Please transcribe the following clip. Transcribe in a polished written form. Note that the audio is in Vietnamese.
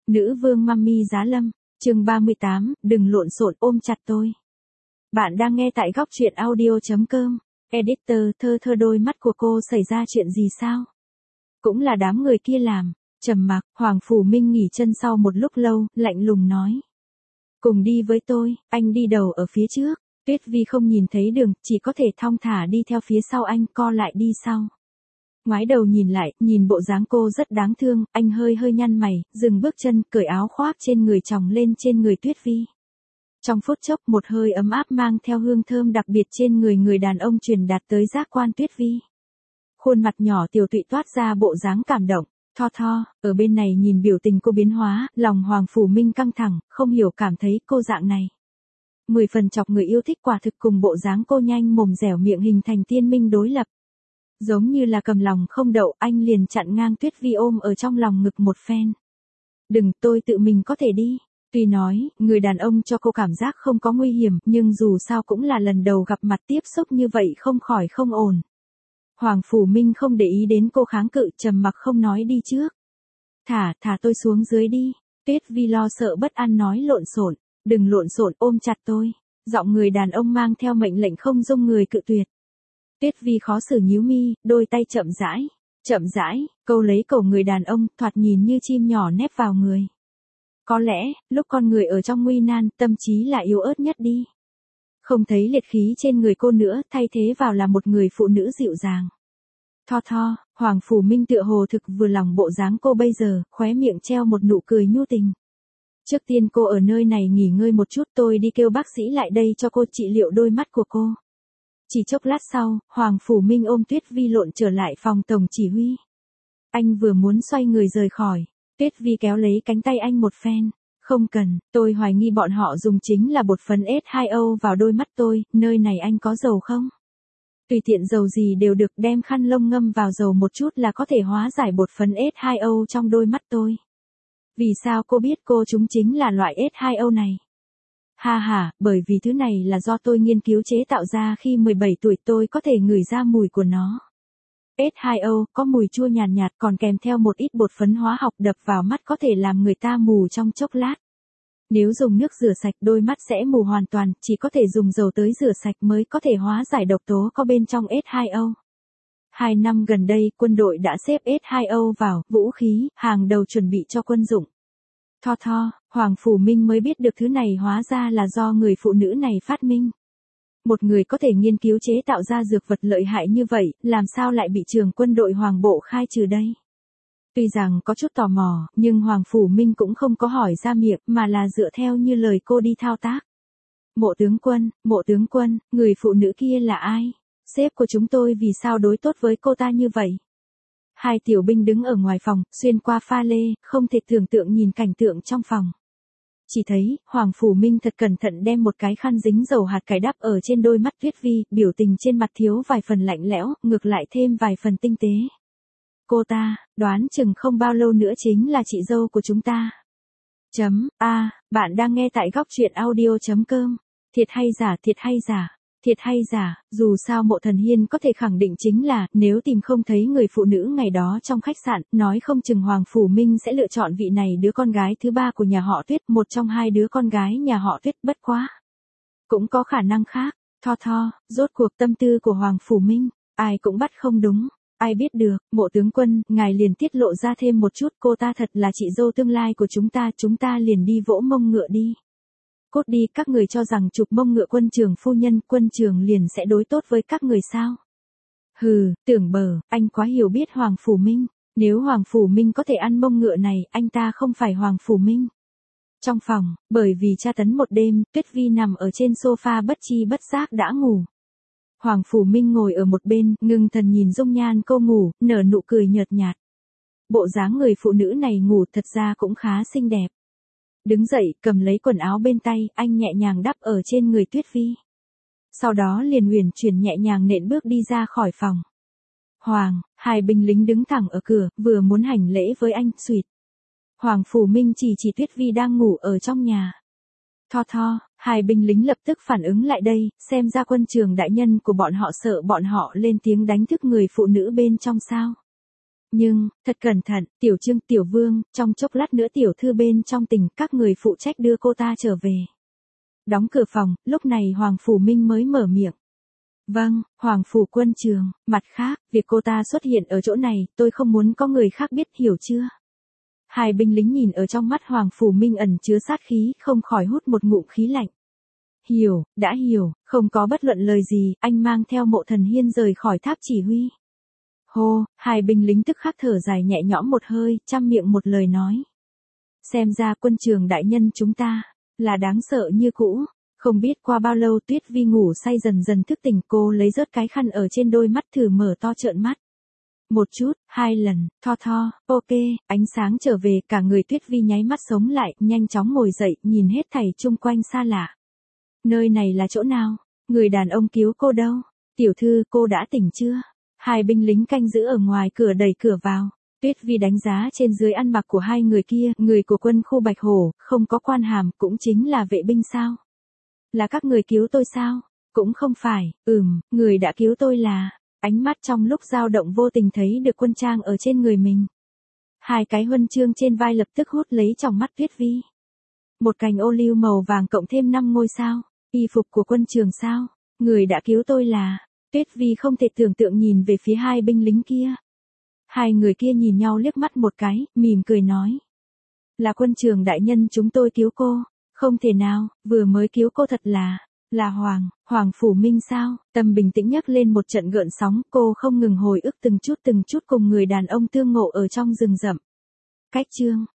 Nữ vương Mummy Giá Lâm, chương 38, đừng lộn xộn ôm chặt tôi. Bạn đang nghe tại góc truyện audio.com. Editor, thơ đôi mắt của cô xảy ra chuyện gì sao? Cũng là đám người kia làm. Trầm mặc, Hoàng Phủ Minh nghỉ chân sau một lúc lâu, lạnh lùng nói. Cùng đi với tôi, anh đi đầu ở phía trước. Tuyết Vi không nhìn thấy đường, chỉ có thể thong thả đi theo phía sau anh, co lại đi sau. Ngoái đầu nhìn lại, nhìn bộ dáng cô rất đáng thương, anh hơi nhăn mày, dừng bước chân, cởi áo khoác trên người chồng lên trên người Tuyết Vi. Trong phút chốc một hơi ấm áp mang theo hương thơm đặc biệt trên người người đàn ông truyền đạt tới giác quan Tuyết Vi. Khuôn mặt nhỏ tiểu tụy toát ra bộ dáng cảm động, Tho, ở bên này nhìn biểu tình cô biến hóa, lòng Hoàng Phủ Minh căng thẳng, không hiểu cảm thấy cô dạng này. 10 phần chọc người yêu thích quả thực cùng bộ dáng cô nhanh mồm dẻo miệng hình thành tiên minh đối lập. Giống như là cầm lòng không đậu, anh liền chặn ngang Tuyết Vi ôm ở trong lòng ngực một phen. Đừng, tôi tự mình có thể đi. Tuy nói, người đàn ông cho cô cảm giác không có nguy hiểm, nhưng dù sao cũng là lần đầu gặp mặt tiếp xúc như vậy không khỏi không ổn. Hoàng Phủ Minh không để ý đến cô kháng cự, trầm mặc không nói đi trước. Thả tôi xuống dưới đi. Tuyết Vi lo sợ bất an nói lộn xộn, đừng lộn xộn ôm chặt tôi. Giọng người đàn ông mang theo mệnh lệnh không dung người cự tuyệt. Tuyết Vi khó xử nhíu mi, đôi tay chậm rãi, câu lấy cổ người đàn ông, thoạt nhìn như chim nhỏ nép vào người. Có lẽ, lúc con người ở trong nguy nan, tâm trí là yếu ớt nhất đi. Không thấy liệt khí trên người cô nữa, thay thế vào là một người phụ nữ dịu dàng. Tho, Hoàng Phủ Minh tựa hồ thực vừa lòng bộ dáng cô bây giờ, khóe miệng treo một nụ cười nhu tình. Trước tiên cô ở nơi này nghỉ ngơi một chút, tôi đi kêu bác sĩ lại đây cho cô trị liệu đôi mắt của cô. Chỉ chốc lát sau, Hoàng Phủ Minh ôm Tuyết Vi lộn trở lại phòng tổng chỉ huy. Anh vừa muốn xoay người rời khỏi, Tuyết Vi kéo lấy cánh tay anh một phen. Không cần, tôi hoài nghi bọn họ dùng chính là bột phấn S2O vào đôi mắt tôi, nơi này anh có dầu không? Tùy tiện dầu gì đều được, đem khăn lông ngâm vào dầu một chút là có thể hóa giải bột phấn S2O trong đôi mắt tôi. Vì sao cô biết cô chúng chính là loại S2O này? Ha, bởi vì thứ này là do tôi nghiên cứu chế tạo ra khi 17 tuổi, tôi có thể ngửi ra mùi của nó. S2O có mùi chua nhạt, còn kèm theo một ít bột phấn hóa học đập vào mắt có thể làm người ta mù trong chốc lát. Nếu dùng nước rửa sạch đôi mắt sẽ mù hoàn toàn, chỉ có thể dùng dầu tới rửa sạch mới có thể hóa giải độc tố có bên trong S2O. 2 năm gần đây, quân đội đã xếp S2O vào vũ khí hàng đầu chuẩn bị cho quân dụng. Tho, Hoàng Phủ Minh mới biết được thứ này hóa ra là do người phụ nữ này phát minh. Một người có thể nghiên cứu chế tạo ra dược vật lợi hại như vậy, làm sao lại bị trường quân đội Hoàng Bộ khai trừ đây? Tuy rằng có chút tò mò, nhưng Hoàng Phủ Minh cũng không có hỏi ra miệng, mà là dựa theo như lời cô đi thao tác. Mộ tướng quân, người phụ nữ kia là ai? Sếp của chúng tôi vì sao đối tốt với cô ta như vậy? Hai tiểu binh đứng ở ngoài phòng, xuyên qua pha lê, không thể tưởng tượng nhìn cảnh tượng trong phòng. Chỉ thấy, Hoàng Phủ Minh thật cẩn thận đem một cái khăn dính dầu hạt cải đắp ở trên đôi mắt Tuyết Vi, biểu tình trên mặt thiếu vài phần lạnh lẽo, ngược lại thêm vài phần tinh tế. Cô ta, đoán chừng không bao lâu nữa chính là chị dâu của chúng ta. Bạn đang nghe tại góc truyện audio.com. Thiệt hay giả, dù sao Mộ Thần Hiên có thể khẳng định chính là, nếu tìm không thấy người phụ nữ ngày đó trong khách sạn, nói không chừng Hoàng Phủ Minh sẽ lựa chọn vị này đứa con gái thứ ba của nhà họ Tuyết, một trong hai đứa con gái nhà họ Tuyết, bất quá. Cũng có khả năng khác, Tho, rốt cuộc tâm tư của Hoàng Phủ Minh, ai cũng bắt không đúng. Ai biết được, Mộ tướng quân, ngài liền tiết lộ ra thêm một chút, cô ta thật là chị dâu tương lai của chúng ta liền đi vỗ mông ngựa đi. Cốt đi, các người cho rằng chụp mông ngựa quân trường liền sẽ đối tốt với các người sao? Hừ, tưởng bờ, anh quá hiểu biết Hoàng Phủ Minh, nếu Hoàng Phủ Minh có thể ăn mông ngựa này, anh ta không phải Hoàng Phủ Minh. Trong phòng, bởi vì tra tấn một đêm, Tuyết Vi nằm ở trên sofa bất chi bất giác đã ngủ. Hoàng Phủ Minh ngồi ở một bên, ngưng thần nhìn dung nhan cô ngủ, nở nụ cười nhợt nhạt. Bộ dáng người phụ nữ này ngủ thật ra cũng khá xinh đẹp. Đứng dậy, cầm lấy quần áo bên tay, anh nhẹ nhàng đắp ở trên người Tuyết Vi. Sau đó liền huyền chuyển nhẹ nhàng nện bước đi ra khỏi phòng. Hai binh lính đứng thẳng ở cửa, vừa muốn hành lễ với anh, xuýt. Hoàng Phủ Minh chỉ Tuyết Vi đang ngủ ở trong nhà. Tho, hai binh lính lập tức phản ứng lại đây, xem ra quân trường đại nhân của bọn họ sợ bọn họ lên tiếng đánh thức người phụ nữ bên trong sao. Nhưng, thật cẩn thận, Tiểu Trương, Tiểu Vương, trong chốc lát nữa tiểu thư bên trong tỉnh các người phụ trách đưa cô ta trở về. Đóng cửa phòng, lúc này Hoàng Phủ Minh mới mở miệng. Vâng, Hoàng Phủ Quân Trường, mặt khác, việc cô ta xuất hiện ở chỗ này, tôi không muốn có người khác biết, hiểu chưa? Hai binh lính nhìn ở trong mắt Hoàng Phủ Minh ẩn chứa sát khí, không khỏi hút một ngụm khí lạnh. Hiểu, đã hiểu, không có bất luận lời gì, anh mang theo Mộ Thần Hiên rời khỏi tháp chỉ huy. Hô, hai binh lính tức khắc thở dài nhẹ nhõm một hơi, trăm miệng một lời nói. Xem ra quân trường đại nhân chúng ta, là đáng sợ như cũ. Không biết qua bao lâu Tuyết Vi ngủ say dần dần thức tỉnh, cô lấy rớt cái khăn ở trên đôi mắt thử mở to trợn mắt. Một chút, hai lần, tho, ok, ánh sáng trở về, cả người Tuyết Vi nháy mắt sống lại, nhanh chóng ngồi dậy, nhìn hết thảy chung quanh xa lạ. Nơi này là chỗ nào? Người đàn ông cứu cô đâu? Tiểu thư, cô đã tỉnh chưa? Hai binh lính canh giữ ở ngoài cửa đẩy cửa vào. Tuyết Vi đánh giá trên dưới ăn mặc của hai người kia, người của quân khu Bạch Hổ, không có quan hàm, cũng chính là vệ binh sao? Là các người cứu tôi sao? Cũng không phải, người đã cứu tôi là... Ánh mắt trong lúc dao động vô tình thấy được quân trang ở trên người mình. Hai cái huân chương trên vai lập tức hút lấy trong mắt Tuyết Vi. Một cành ô liu màu vàng cộng thêm 5 ngôi sao. Y phục của quân trường sao? Người đã cứu tôi là... Tuyết Vi không thể tưởng tượng nhìn về phía hai binh lính kia. Hai người kia nhìn nhau liếc mắt một cái, mỉm cười nói. Là quân trường đại nhân chúng tôi cứu cô. Không thể nào, vừa mới cứu cô thật là Hoàng Phủ Minh sao? Tâm bình tĩnh nhấc lên một trận gợn sóng, cô không ngừng hồi ức từng chút cùng người đàn ông tương ngộ ở trong rừng rậm. Cách chương